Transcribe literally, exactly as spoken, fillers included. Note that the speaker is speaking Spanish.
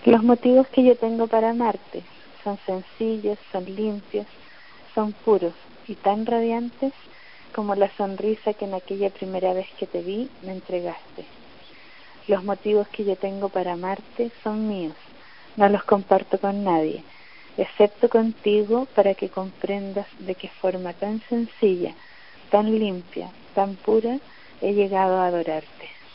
Los motivos que yo tengo para amarte son sencillos, son limpios, son puros y tan radiantes como la sonrisa que en aquella primera vez que te vi me entregaste. Los motivos que yo tengo para amarte son míos, no los comparto con nadie, excepto contigo, para que comprendas de qué forma tan sencilla, tan limpia, tan pura he llegado a adorarte.